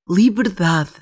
liberdade.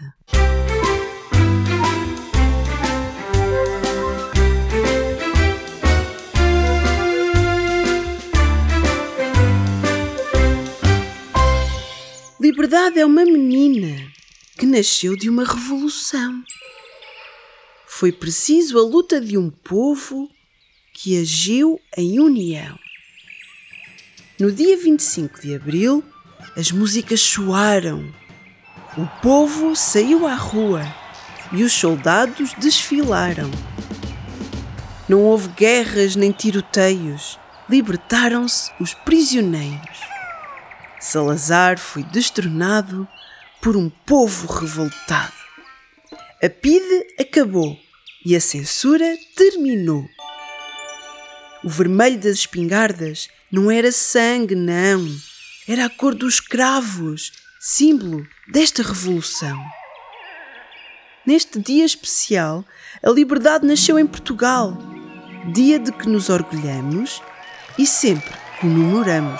Liberdade é uma menina que nasceu de uma revolução. Foi preciso a luta de um povo que agiu em união. No dia 25 de abril, as músicas soaram. O povo saiu à rua e os soldados desfilaram. Não houve guerras nem tiroteios. Libertaram-se os prisioneiros. Salazar foi destronado por um povo revoltado. A PIDE acabou e a censura terminou. O vermelho das espingardas não era sangue, não. Era a cor dos cravos, símbolo desta revolução. Neste dia especial, a liberdade nasceu em Portugal, dia de que nos orgulhamos e sempre comemoramos.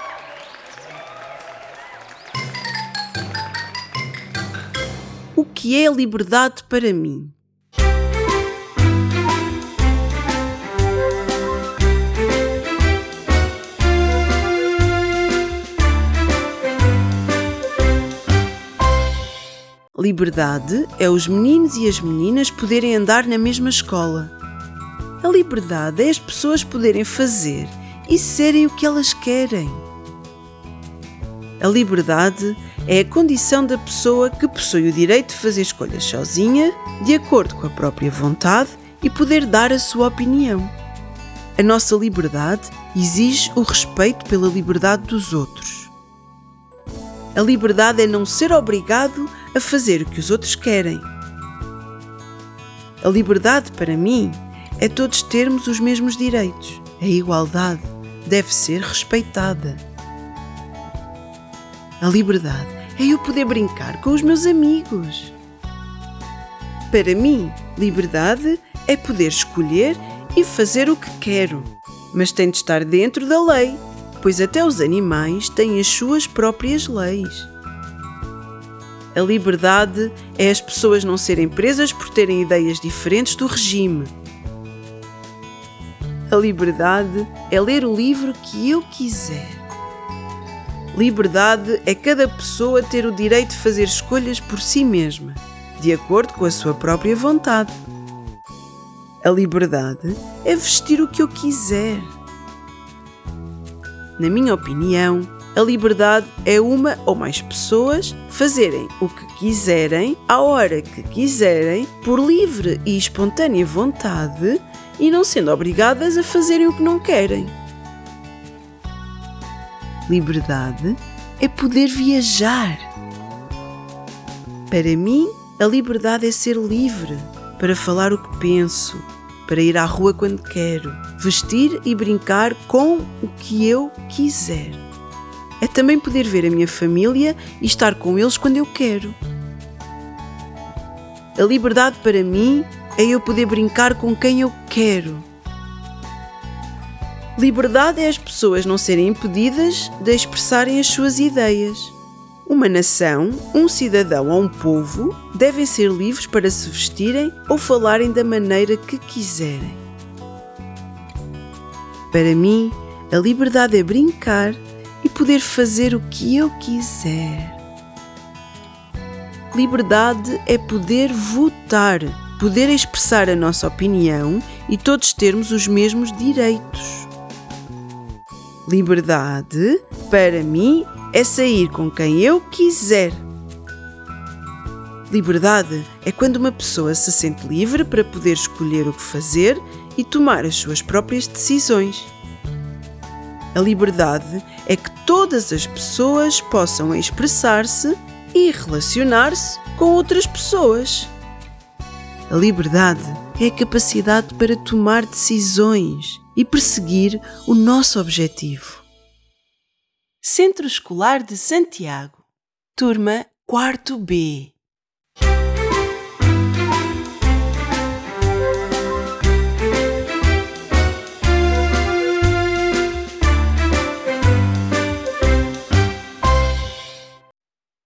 O que é liberdade para mim? Liberdade é os meninos e as meninas poderem andar na mesma escola. A liberdade é as pessoas poderem fazer e serem o que elas querem. A liberdade é a condição da pessoa que possui o direito de fazer escolhas sozinha, de acordo com a própria vontade e poder dar a sua opinião. A nossa liberdade exige o respeito pela liberdade dos outros. A liberdade é não ser obrigado a fazer o que os outros querem. A liberdade, para mim, é todos termos os mesmos direitos. A igualdade deve ser respeitada. A liberdade é eu poder brincar com os meus amigos. Para mim, liberdade é poder escolher e fazer o que quero, mas tem de estar dentro da lei, pois até os animais têm as suas próprias leis. A liberdade é as pessoas não serem presas por terem ideias diferentes do regime. A liberdade é ler o livro que eu quiser. Liberdade é cada pessoa ter o direito de fazer escolhas por si mesma, de acordo com a sua própria vontade. A liberdade é vestir o que eu quiser. Na minha opinião, a liberdade é uma ou mais pessoas fazerem o que quiserem, à hora que quiserem, por livre e espontânea vontade e não sendo obrigadas a fazerem o que não querem. Liberdade é poder viajar. Para mim, a liberdade é ser livre para falar o que penso, para ir à rua quando quero, vestir e brincar com o que eu quiser. É também poder ver a minha família e estar com eles quando eu quero. A liberdade para mim é eu poder brincar com quem eu quero. Liberdade é as pessoas não serem impedidas de expressarem as suas ideias. Uma nação, um cidadão ou um povo devem ser livres para se vestirem ou falarem da maneira que quiserem. Para mim, a liberdade é brincar e poder fazer o que eu quiser. Liberdade é poder votar, poder expressar a nossa opinião e todos termos os mesmos direitos. Liberdade, para mim, é sair com quem eu quiser. Liberdade é quando uma pessoa se sente livre para poder escolher o que fazer e tomar as suas próprias decisões. A liberdade é que todas as pessoas possam expressar-se e relacionar-se com outras pessoas. A liberdade é a capacidade para tomar decisões e perseguir o nosso objetivo. Centro Escolar de Santiago, turma 4B.